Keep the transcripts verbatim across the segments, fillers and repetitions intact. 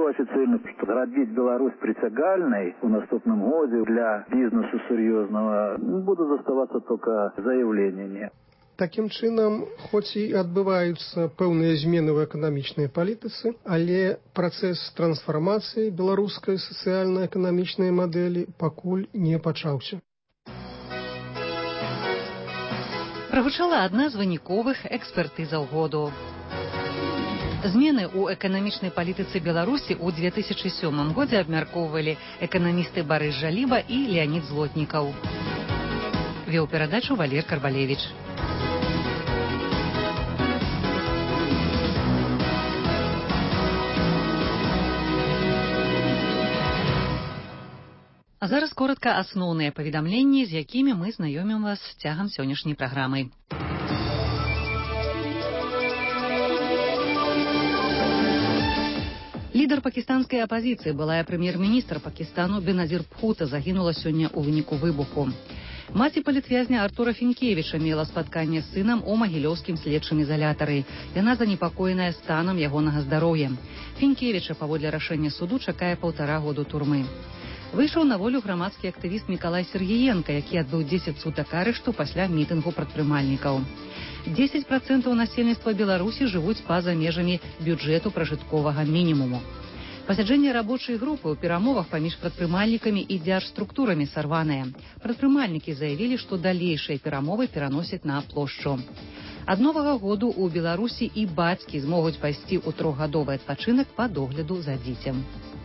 офіцыйна, што зрабіць Беларусь прыцягальнай у наступным годзе для бізнесу сур'ёзнага будуць заставацца толькі заявленнямі. Такім чынам, хоць і адбываюцца пэўныя змены ў эканамічнай палітыцы, але працэс трансфармацыі беларускай сацыяльна-эканамічнай мадэлі пакуль не пачаўся. Прагучала адна з выніковых экспертызаў году. Змены ў эканамічнай палітыцы Беларусі ў две тысячы сёмым годзе абмяркоўвалі эканамісты Барыс Жаліба і Леанід Злотнікаў. Вёў перадачу Валер Карбалевіч. А зараз коротка асноўныя паведамленні, з якімі мы знаёмім вас цягам сённяшняй праграмы. Лідар пакістанскай апазіцыі, былая прэм'ер-міністр Пакістану Беназір Бхута загінула сёння ў выніку выбуху. Маці палітвязня Артура Фінкевіча мела спатканне з сынам у магілёўскім следчым ізалятары. Яна занепакоеная станам ягонага здароўя. Фінкевіча паводле рашэння суду чакае паўтара году турмы. Выйшаў на волю грамадскі актывіст Мікалай Сергіенка, які адбыў дзесяць сутак арышту пасля мітынгу прадпрымальнікаў. дзесяць працэнтаў насельніцтва Беларусі жывуць па-за межамі бюджэту пражытковага мінімуму. Пасяджэнне рабочай групы ў перамовах паміж прадпрымальнікамі і дзяржструктурамі сарванае. Прадпрымальнікі заявілі, што далейшыя перамовы пераносяць на плошчу. Ад новага году ў Беларусі і бацькі змогуць пайсці ў трохгадовы адпачынак па догляду за дзіцем.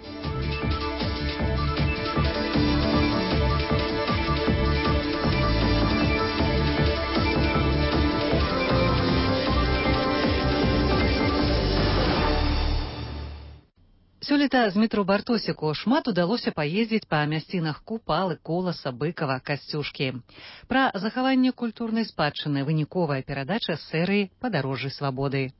Сёлета з метро Бартосіку шмат удалося паездзіць па мясцінах Купалы, Коласа, Быкава, Касцюшкі. Пра захаванне культурнай спадчыны выніковая перадача з серыі «Падарожжы свабоды».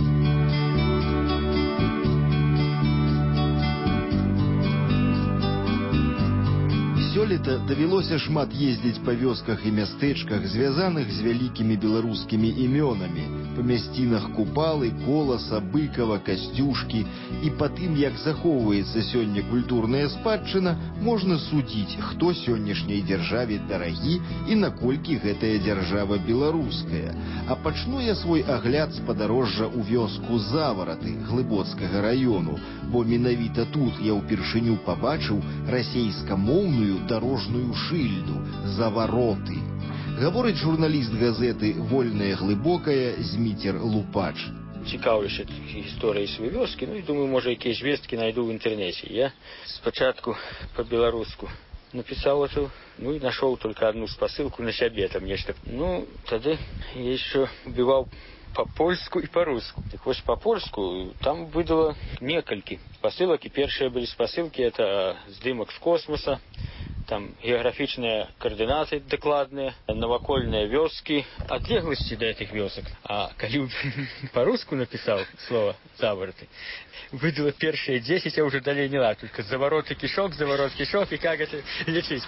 Сёлета давялося шмат ездзіць па вёсках і мястэчках, звязаных з вялікімі беларускімі імёнамі, па мясцінах Купалы, Коласа, Быкава, Касцюшкі, і па тым, як захоўваецца сёння культурная спадчына, можна судзіць, хто сённяшняй дзяржаве дарагі і наколькі гэтая дзяржава беларуская. А пачну я свой агляд з падарожжа ў вёску Завараты Глыбоцкага раёну, бо менавіта тут я ўпершыню пабачыў расейскамоўную дарожную шыльду «Завароты». Гаворыць журналіст газеты «Вольная глыбокая» Зміцер Лупач. Цікаўлюся гісторыяй сваёй вёскі, ну і думаю, можа, якія звесткі найду ў інтэрнэце. Я спачатку па-беларуску напісаў это, ну і нашоў толькі одну спасылку на сябе, там нешта. Ну, тады я еще убіваў по-польску и по-руску. Так вот, по-польску там выдало некалькі спасылак, и першие были спасылки, это здымак з космоса, там геаграфічныя координаты докладные, навакольные вёски, отлеглости до этих вёсок. А калі по-руску написал слово «завороты», выдало першие десять, я уже далее не лад, только «завороты кишок», «заворот кишок» и как это лечить.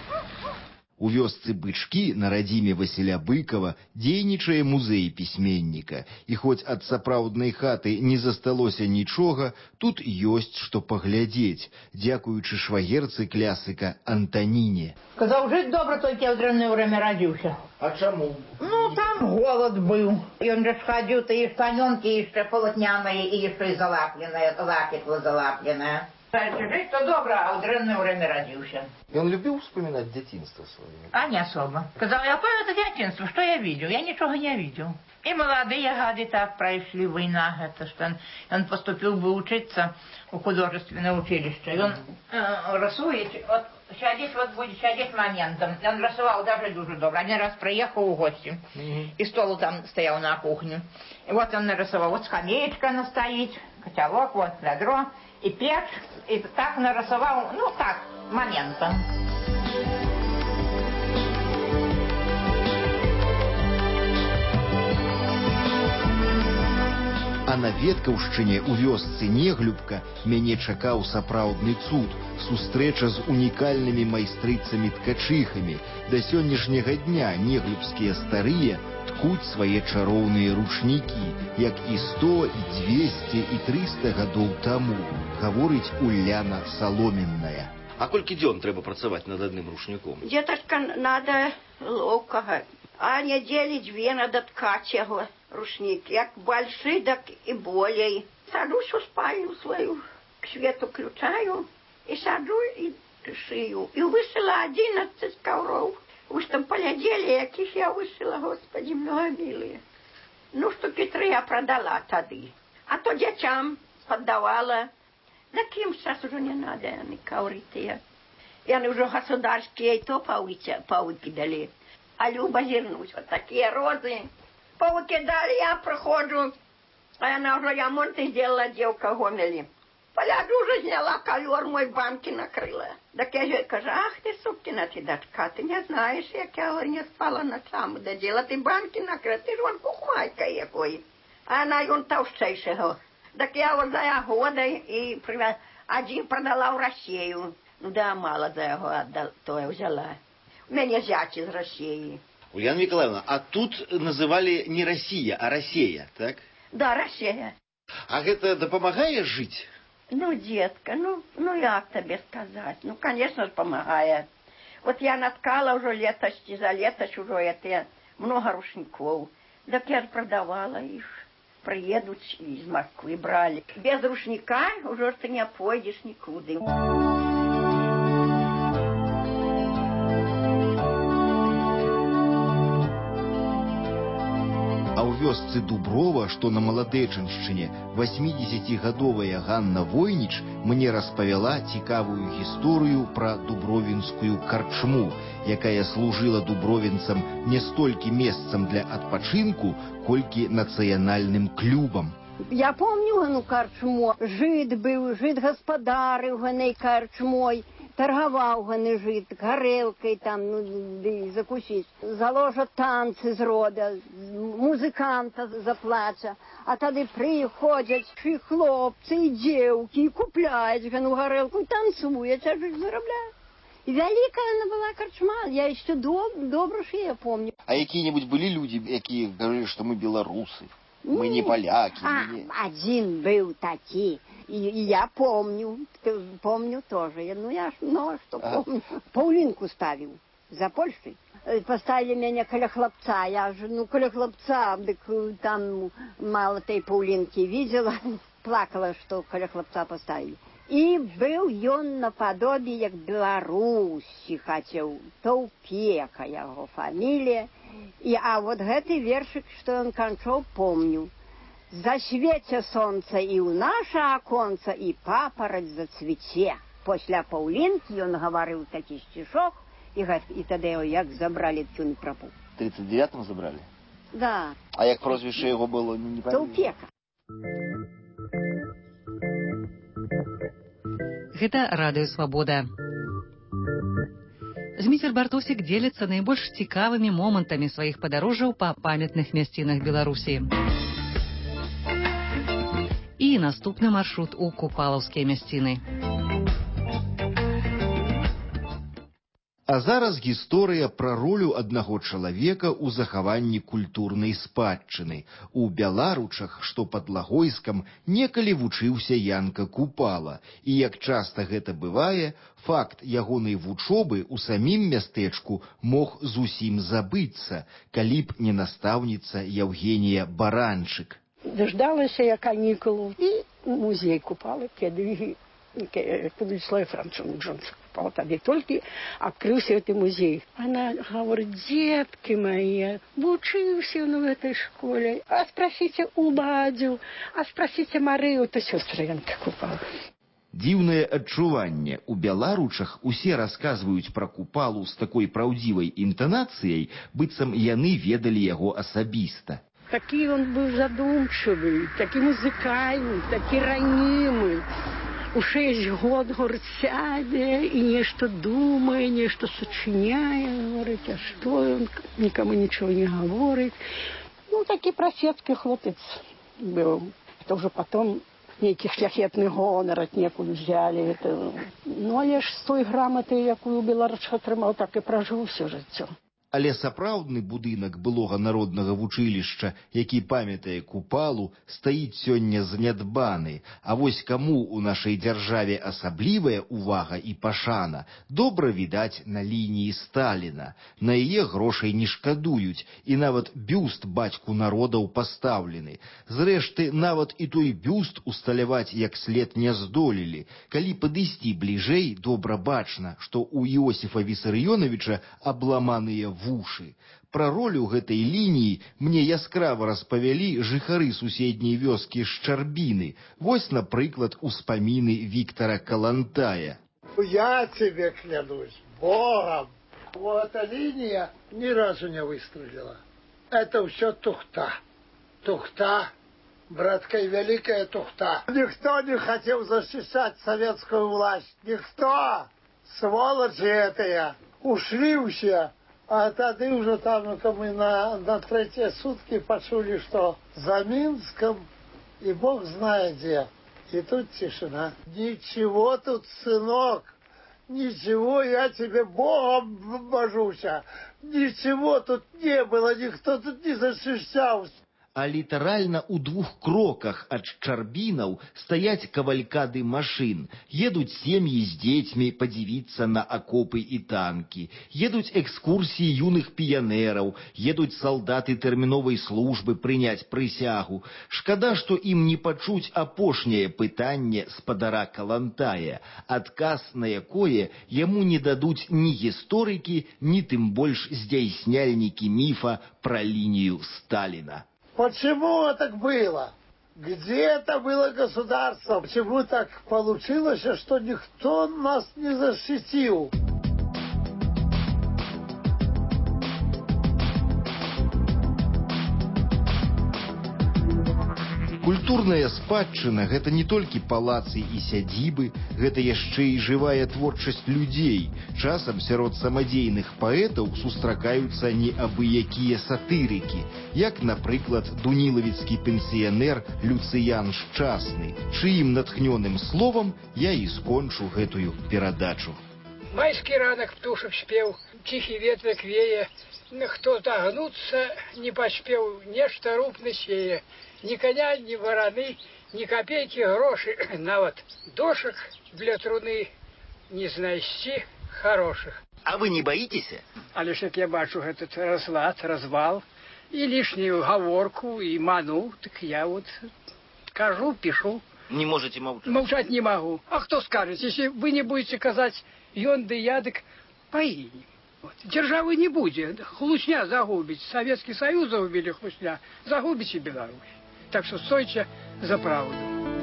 У вёсцы Бычкі на радзіме Васіля Быкава дзейнічае музей пісьменніка. І хоць ад сапраўднай хаты не засталося нічога, тут ёсць што паглядзець, дзякуючы швагерцы клясыка Антаніне. Казаў, жыць добра, толькі ў дрэннае время радзіўся. А чаму? Ну, там голод быў. Ён жа схадзіў, тыя штанёнкі яшчэ полатняныя і яшчэ і залапленыя, лапітла залапленая. Жить то добро, а в дрэнное время родился. И он любил вспоминать детинство свое? А не особо. Сказал, я помню это детинство, что я видел? Я ничего не видел. И молодые гады так прошли, война, это что он, он поступил бы учиться в художественное училище. И он э, рисует, вот сейчас вот будет сейчас моментом. Он рисовал даже дуже добро. Один раз приехал в гости, mm-hmm. и стол там стоял на кухне. И вот он нарисовал, вот скамеечка она стоит, котелок, вот ведро. И печь, и так нарисовал, ну так, моментом. А на Веткаўшчыне у вёсцы Неглюбка мяне чакаў сапраўдны цуд, сустрэча з унікальнымі майстрыцамі-ткачыхамі. Да сённяшняга дня неглюбскія старыя ткуць свае чароўныя ручнікі, як і сто, і дзвесце, і трыста гадоў таму, гаворыць Уляна Саломенная. А колькі дзён трэба працаваць над адным ручніком? Деточка, надо ловкого. А недели две надо ткать его рушник. Як большой, так и более. Сажусь в спальню свою, к свету включаю, и сажу, и шию. И вышила одиннадцать ковров. Уж там полядели, яких я вышила, Господи, многомилые. Ну, штуки три я продала тады. А то детям поддавала. Таким сейчас уже не надо, они ковры-то. И они уже государские, и то повыкидали. А Люба зернусь, вот такие розы. Повыкидали, я проходжу. А она уже ремонт сделала, девка Гомели. Поляду уже сняла ковер, мой банки накрыла. Так я же кажу, ах ты, сукина ты дочка, ты не знаешь, як я говорю, не спала ночами. Да дела ты банки накрыла, ты же вон кухмайка якой. А она он толстейшего. Так я вот за года и один продала в Россию. Ну да, мало за его отдал, то я взяла. У меня зять из России. Ульяна Николаевна, а тут называли не Россия, а Россия, так? Да, Россия. А это допомагает жить? Ну, детка, ну, ну як тебе сказать? Ну, конечно же, помогает. Вот я наткала уже летость, и за летость уже это много рушников. Так я продавала их. Приедут из Москвы, брали. Без рушника уже ты не пойдешь никуда. А ў вёсцы Дуброва, што на Маладэчыншчыне, васьмідзесяцігадовая Ганна Войніч мне распавяла цікавую гісторыю пра дубровінскую карчму, якая служыла дубровінцам не столькі месцам для адпачынку, колькі нацыянальным клубам. Я помню гану карчму. Жид быў, жид гаспадары ганай карчмой. Торговал ганы жид, горелкой там, ну, ды, закусить. Заложат танцы з рода, музыканта заплача. А тады приходят и хлопцы, и девки, и купляют гану горелку, и танцуют, а жид зарабляют. И великая она была карчма, я еще доб, добро я помню. А какие-нибудь были люди, которые говорили, что мы белорусы? Мы не поляки. А, мы не... Один был такой, и, и я помню, помню тоже. Ну, я ж много что ага. помню. Паулинку ставил за Польшей. Поставили меня коля хлопца. Я же, ну, коля хлопца, так там мало той Паулинки видела. Плакала, что коля хлопца поставили. И был он наподобие, как Беларуси хотел. Толпека его фамилия. И, а вот гэты вершик, что он кончал, помню. Засвете солнце и у наше оконце, и папороть зацвете. После Паулинки он говорил такой стишок, и, и тогда его як забрали, тю не пропал. В тридцать девятом забрали? Да. А як прозвище его было, не, не помню. Толпека. Гэта радыё Свабода. Зміцер Бартосік дзеліцца найбольш цікавымі момантамі сваіх падарожжаў па памятных мясцінах Беларусі. І наступны маршрут у купалаўскія мясціны. А зараз гісторыя пра ролю аднаго чалавека ў захаванні культурнай спадчыны. У Бяларучах, што пад Лагойскам, некалі вучыўся Янка Купала. І як часта гэта бывае, факт ягонай вучобы ў самім мястэчку мог зусім забыцца, калі б не настаўніца Яўгенія Баранчык. Дождалася я канікулу і музей Купалы, кеды куды слой Француз Джонсон Купала. Тады толькі адкрыўся гэты музей. Она говорит: детки мои, вучыўся он в этой школе, а спросите у Бадзю, а спросите Марыю, то сёстры Янка Купала. Дзіўнае адчуванне. У Бяларучах усе расказваюць пра Купалу з такой праўдзівай інтанацыяй, быццам яны ведалі яго асабіста. Такі он быў задумчивый, такі музыкальны, такі ранімы. У шесть год говорит, сядзе и нечто думае, нечто сочиняе, говорит, а что он никому ничего не говорит. Ну, такі просветский хлопец был. Это уже потом некий шляхетный гонор отнекуль взяли. Это... Ну, але ж з той грамоты, якую Беларусь атрымаў, так і пражыў усё жыццё. Але сапраўдны будынак былога народнага вучылішча, які памятае Купалу, стаіць сёння занядбаны. А вось каму ў нашай дзяржаве асаблівая ўвага і пашана, добра відаць на лініі Сталіна. На яе грошай не шкадуюць, і нават бюст бацьку народаў пастаўлены. Зрэшты, нават і той бюст усталяваць як след не здолелі. Калі падысці бліжэй, добра бачна, што ў Іосіфа Вісарыёнавіча абламаныя вушы. Пра ролю гэтай лініі мне яскрава распавялі жыхары суседняй вёскі Шчарбіны. Вось, напрыклад, успаміны Віктора Калантая. Я тебе клянусь Богом, вот эта линия ни разу не выстрелила. Это все тухта. Тухта, братка, и великая тухта. Никто не хотел защищать советскую власть. Никто. Сволочи этие. Ушли все. А тады уже там мы на, на третьи сутки почули, что за Минском и Бог знает где. И тут тишина. Ничего тут, сынок, ничего, я тебе Богом божуся. Ничего тут не было, никто тут не защищался. А літаральна ў двух кроках ад Шчарбінаў стаяць кавалькады машын. Едуць сем'і з дзецьмі падзівіцца на акопы і танкі. Едуць экскурсіі юных піянераў. Едуць салдаты тэрміновай службы прыняць прысягу. Шкада, што ім не пачуць апошняе пытанне спадара Калантая, адказ на якое яму не дадуць ні гісторыкі, ні тым больш здзяйсняльнікі міфа пра лінію Сталіна. Почему так было? Где это было государство? Почему так получилось, что никто нас не защитил? Культурная спадчына – гэта не толькі палацы і сядзібы, гэта яшчэ і жывая творчасць людзей. Часам сярод самадзейных паэтаў сустракаюцца неабыякія сатырыкі, як, напрыклад, дунілавіцкі пенсіянер Люцыян Шчасны, чыім натхнёным словам я і скончу гэтую перадачу. Майскі ранак птушак спеў, ціхі ветрык вее, хто загнуцца не паспеў, нешта рупны сее. Ни коня, ни вороны, ни копейки гроши, нават дошек для труны не знайсці хороших. А вы не боитесь? А лишь як я бачу этот разлад, развал и лишнюю говорку и ману, так я вот кажу, пишу. Не можете молчать? Молчать не могу. А кто скажет, если вы не будете казать ён ды ядык поиним? Вот. Державы не будет. Хлусня загубить. Советский Союз загубили хлусня. Загубите Беларусь. Так что стойте за правду.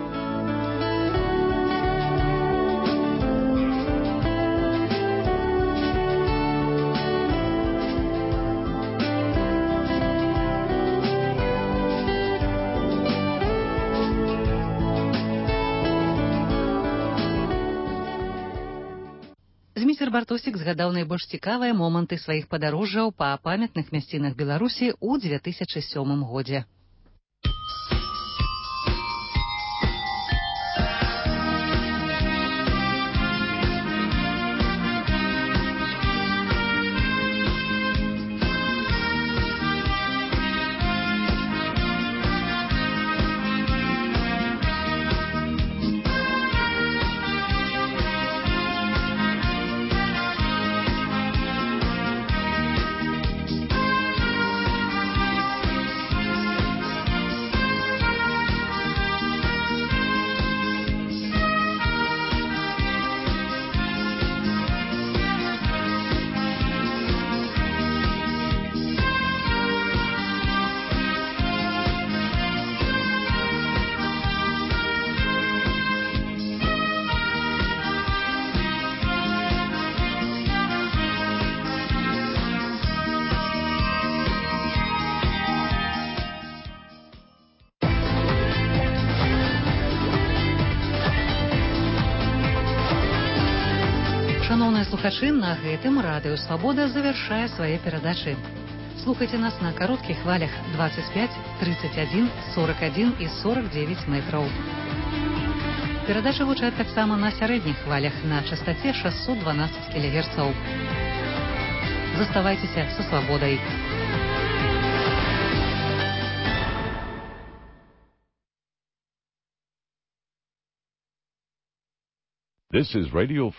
Зміцер Бартосік згадаў найбольш цікавыя моманты сваіх падарожжаў па памятных мясцінах Беларусі ў дзве тысячы сёмым годзе. Шановныя слухачы, на гэтым радыё Свабода завяршае свае перадачы. Слухайте нас на коротких хвалях двадцать пять, тридцать один, сорок один и сорок девять метров. Перадача гучаць таксама на сярэдніх хвалях на частоте шестьсот двенадцать килогерцаў. Заставайтеся со свободой. This is Radio